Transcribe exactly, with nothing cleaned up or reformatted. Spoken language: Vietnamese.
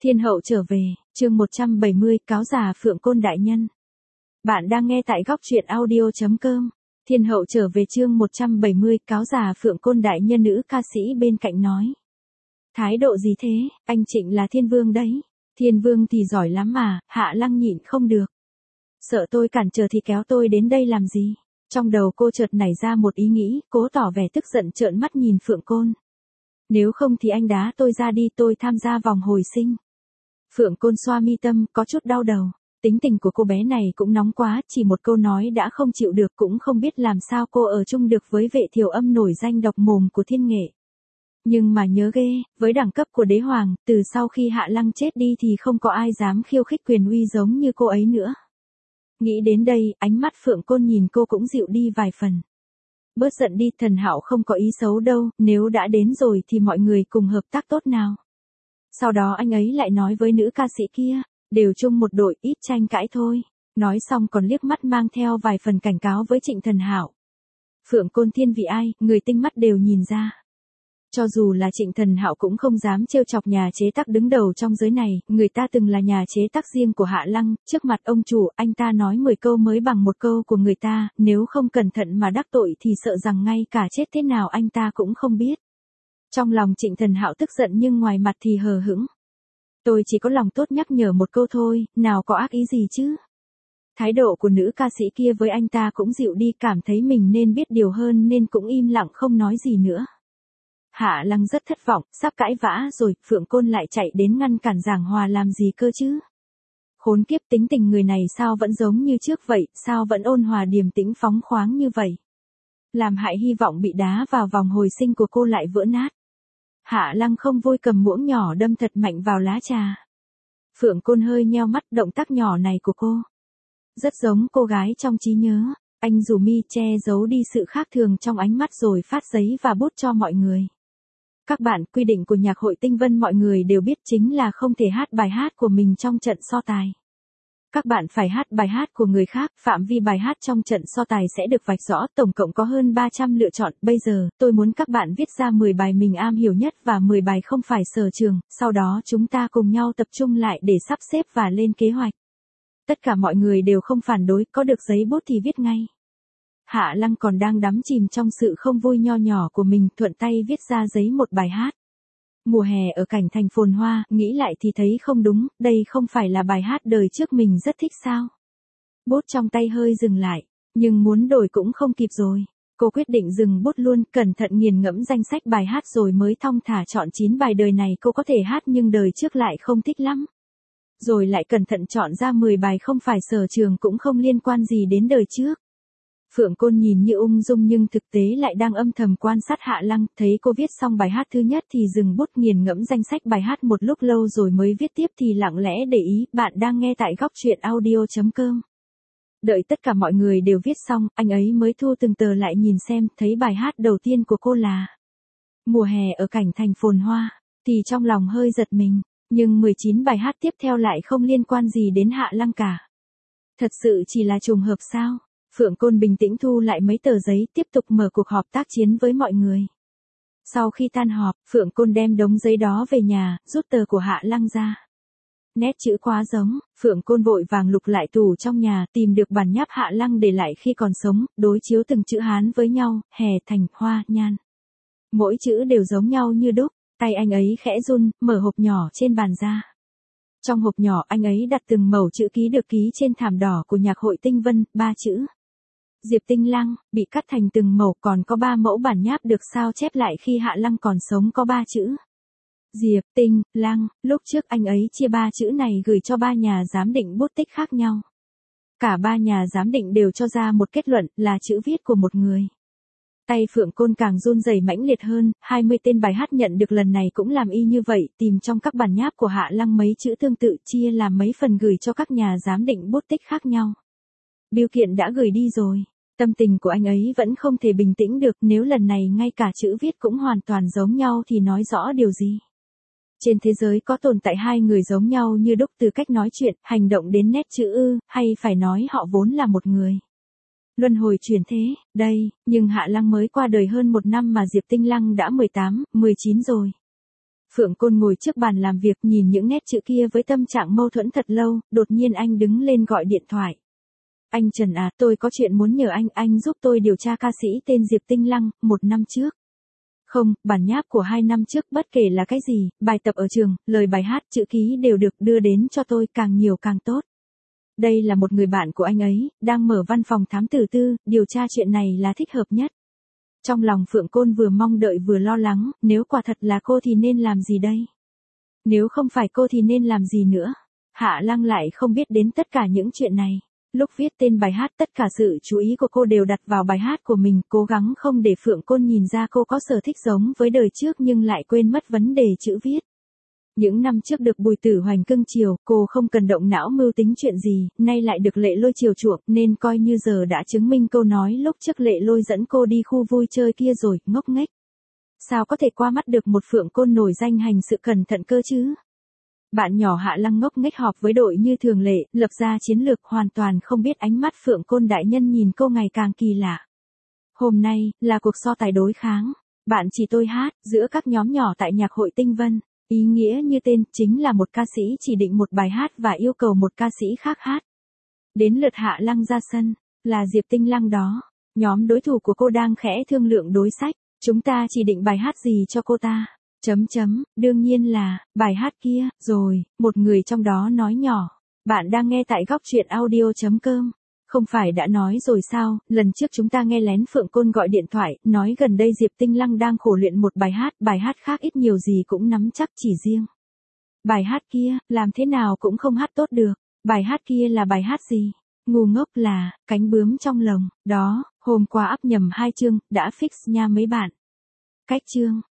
Thiên hậu trở về, chương một trăm bảy mươi, cáo già Phượng Côn đại nhân. Bạn đang nghe tại góc truyện audio chấm com. Thiên hậu trở về chương một trăm bảy mươi, cáo già Phượng Côn đại nhân, nữ ca sĩ bên cạnh nói. Thái độ gì thế, anh Trịnh là thiên vương đấy. Thiên vương thì giỏi lắm mà, Hạ Lăng nhịn không được. Sợ tôi cản trở thì kéo tôi đến đây làm gì? Trong đầu cô chợt nảy ra một ý nghĩ, cố tỏ vẻ tức giận trợn mắt nhìn Phượng Côn. Nếu không thì anh đá tôi ra đi, tôi tham gia vòng hồi sinh. Phượng Côn xoa mi tâm, có chút đau đầu. Tính tình của cô bé này cũng nóng quá, chỉ một câu nói đã không chịu được, cũng không biết làm sao cô ở chung được với Vệ Thiều Âm nổi danh độc mồm của thiên nghệ. Nhưng mà nhớ ghê, với đẳng cấp của đế hoàng, từ sau khi Hạ Lăng chết đi thì không có ai dám khiêu khích quyền uy giống như cô ấy nữa. Nghĩ đến đây, ánh mắt Phượng Côn nhìn cô cũng dịu đi vài phần. Bớt giận đi, Thần Hạo không có ý xấu đâu, nếu đã đến rồi thì mọi người cùng hợp tác tốt nào. Sau đó anh ấy lại nói với nữ ca sĩ kia, đều chung một đội, ít tranh cãi thôi. Nói xong còn liếc mắt mang theo vài phần cảnh cáo với Trịnh Thần Hạo. Phượng Côn thiên vị ai, người tinh mắt đều nhìn ra. Cho dù là Trịnh Thần Hạo cũng không dám trêu chọc nhà chế tác đứng đầu trong giới này, người ta từng là nhà chế tác riêng của Hạ Lăng, trước mặt ông chủ, anh ta nói mười câu mới bằng một câu của người ta, nếu không cẩn thận mà đắc tội thì sợ rằng ngay cả chết thế nào anh ta cũng không biết. Trong lòng Trịnh Thần Hạo tức giận nhưng ngoài mặt thì hờ hững. Tôi chỉ có lòng tốt nhắc nhở một câu thôi, nào có ác ý gì chứ. Thái độ của nữ ca sĩ kia với anh ta cũng dịu đi, cảm thấy mình nên biết điều hơn nên cũng im lặng không nói gì nữa. Hạ Lăng rất thất vọng, sắp cãi vã rồi, Phượng Côn lại chạy đến ngăn cản giảng hòa làm gì cơ chứ. Khốn kiếp, tính tình người này sao vẫn giống như trước vậy, sao vẫn ôn hòa điềm tĩnh phóng khoáng như vậy. Làm hại hy vọng bị đá vào vòng hồi sinh của cô lại vỡ nát. Hạ Lăng không vui cầm muỗng nhỏ đâm thật mạnh vào lá trà. Phượng Côn hơi nheo mắt, động tác nhỏ này của cô rất giống cô gái trong trí nhớ. Anh rủ mi che giấu đi sự khác thường trong ánh mắt rồi phát giấy và bút cho mọi người. Các bạn, quy định của nhạc hội Tinh Vân mọi người đều biết chính là không thể hát bài hát của mình trong trận so tài. Các bạn phải hát bài hát của người khác, phạm vi bài hát trong trận so tài sẽ được vạch rõ, tổng cộng có hơn ba trăm lựa chọn. Bây giờ, tôi muốn các bạn viết ra mười bài mình am hiểu nhất và mười bài không phải sở trường, sau đó chúng ta cùng nhau tập trung lại để sắp xếp và lên kế hoạch. Tất cả mọi người đều không phản đối, có được giấy bút thì viết ngay. Hạ Lăng còn đang đắm chìm trong sự không vui nho nhỏ của mình, thuận tay viết ra giấy một bài hát. Mùa hè ở cảnh thành phồn hoa, nghĩ lại thì thấy không đúng, đây không phải là bài hát đời trước mình rất thích sao. Bút trong tay hơi dừng lại, nhưng muốn đổi cũng không kịp rồi. Cô quyết định dừng bút luôn, cẩn thận nghiền ngẫm danh sách bài hát rồi mới thong thả chọn chín bài đời này cô có thể hát nhưng đời trước lại không thích lắm. Rồi lại cẩn thận chọn ra mười bài không phải sở trường cũng không liên quan gì đến đời trước. Phượng Côn nhìn như ung dung nhưng thực tế lại đang âm thầm quan sát Hạ Lăng, thấy cô viết xong bài hát thứ nhất thì dừng bút nghiền ngẫm danh sách bài hát một lúc lâu rồi mới viết tiếp thì lặng lẽ để ý. Bạn đang nghe tại góc truyện audio chấm com. Đợi tất cả mọi người đều viết xong, anh ấy mới thu từng tờ lại nhìn xem, thấy bài hát đầu tiên của cô là Mùa hè ở cảnh thành phồn hoa, thì trong lòng hơi giật mình, nhưng mười chín bài hát tiếp theo lại không liên quan gì đến Hạ Lăng cả. Thật sự chỉ là trùng hợp sao? Phượng Côn bình tĩnh thu lại mấy tờ giấy, tiếp tục mở cuộc họp tác chiến với mọi người. Sau khi tan họp, Phượng Côn đem đống giấy đó về nhà, rút tờ của Hạ Lăng ra. Nét chữ quá giống, Phượng Côn vội vàng lục lại tủ trong nhà, tìm được bản nháp Hạ Lăng để lại khi còn sống, đối chiếu từng chữ Hán với nhau, hè, thành, hoa, nhan. Mỗi chữ đều giống nhau như đúc, tay anh ấy khẽ run, mở hộp nhỏ trên bàn ra. Trong hộp nhỏ anh ấy đặt từng mẩu chữ ký được ký trên thảm đỏ của nhạc hội Tinh Vân, ba chữ. Diệp Tinh Lăng, bị cắt thành từng mẩu, còn có ba mẫu bản nháp được sao chép lại khi Hạ Lăng còn sống có ba chữ. Diệp Tinh Lăng, lúc trước anh ấy chia ba chữ này gửi cho ba nhà giám định bút tích khác nhau. Cả ba nhà giám định đều cho ra một kết luận là chữ viết của một người. Tay Phượng Côn càng run rẩy mãnh liệt hơn, hai mươi tên bài hát nhận được lần này cũng làm y như vậy, tìm trong các bản nháp của Hạ Lăng mấy chữ tương tự chia làm mấy phần gửi cho các nhà giám định bút tích khác nhau. Bưu kiện đã gửi đi rồi, tâm tình của anh ấy vẫn không thể bình tĩnh được, nếu lần này ngay cả chữ viết cũng hoàn toàn giống nhau thì nói rõ điều gì. Trên thế giới có tồn tại hai người giống nhau như đúc từ cách nói chuyện, hành động đến nét chữ ư, hay phải nói họ vốn là một người. Luân hồi chuyển thế, đây, nhưng Hạ Lăng mới qua đời hơn một năm mà Diệp Tinh Lăng đã mười tám, mười chín rồi. Phượng Côn ngồi trước bàn làm việc nhìn những nét chữ kia với tâm trạng mâu thuẫn thật lâu, đột nhiên anh đứng lên gọi điện thoại. Anh Trần à, tôi có chuyện muốn nhờ anh, anh giúp tôi điều tra ca sĩ tên Diệp Tinh Lăng, một năm trước. Không, bản nháp của hai năm trước bất kể là cái gì, bài tập ở trường, lời bài hát, chữ ký đều được đưa đến cho tôi, càng nhiều càng tốt. Đây là một người bạn của anh ấy, đang mở văn phòng thám tử tư, điều tra chuyện này là thích hợp nhất. Trong lòng Phượng Côn vừa mong đợi vừa lo lắng, nếu quả thật là cô thì nên làm gì đây? Nếu không phải cô thì nên làm gì nữa? Hạ Lăng lại không biết đến tất cả những chuyện này. Lúc viết tên bài hát tất cả sự chú ý của cô đều đặt vào bài hát của mình, cố gắng không để Phượng Côn nhìn ra cô có sở thích giống với đời trước nhưng lại quên mất vấn đề chữ viết. Những năm trước được Bùi Tử Hoành cưng chiều, cô không cần động não mưu tính chuyện gì, nay lại được Lệ Lôi chiều chuộng, nên coi như giờ đã chứng minh câu nói lúc trước Lệ Lôi dẫn cô đi khu vui chơi kia rồi, ngốc nghếch. Sao có thể qua mắt được một Phượng Côn nổi danh hành sự cẩn thận cơ chứ? Bạn nhỏ Hạ Lăng ngốc nghếch họp với đội như thường lệ, lập ra chiến lược, hoàn toàn không biết ánh mắt Phượng Côn đại nhân nhìn cô ngày càng kỳ lạ. Hôm nay, là cuộc so tài đối kháng. Bạn chỉ tôi hát, giữa các nhóm nhỏ tại nhạc hội Tinh Vân. Ý nghĩa như tên, chính là một ca sĩ chỉ định một bài hát và yêu cầu một ca sĩ khác hát. Đến lượt Hạ Lăng ra sân, là Diệp Tinh Lăng đó. Nhóm đối thủ của cô đang khẽ thương lượng đối sách. Chúng ta chỉ định bài hát gì cho cô ta? Chấm chấm, đương nhiên là, bài hát kia, rồi, một người trong đó nói nhỏ. Bạn đang nghe tại góc truyện audio.com. Không phải đã nói rồi sao, lần trước chúng ta nghe lén Phượng Côn gọi điện thoại, nói gần đây Diệp Tinh Lăng đang khổ luyện một bài hát, bài hát khác ít nhiều gì cũng nắm chắc, chỉ riêng. Bài hát kia, làm thế nào cũng không hát tốt được. Bài hát kia là bài hát gì? Ngu ngốc là, cánh bướm trong lồng, đó, hôm qua up nhầm hai chương, đã fix nha mấy bạn. Cách chương.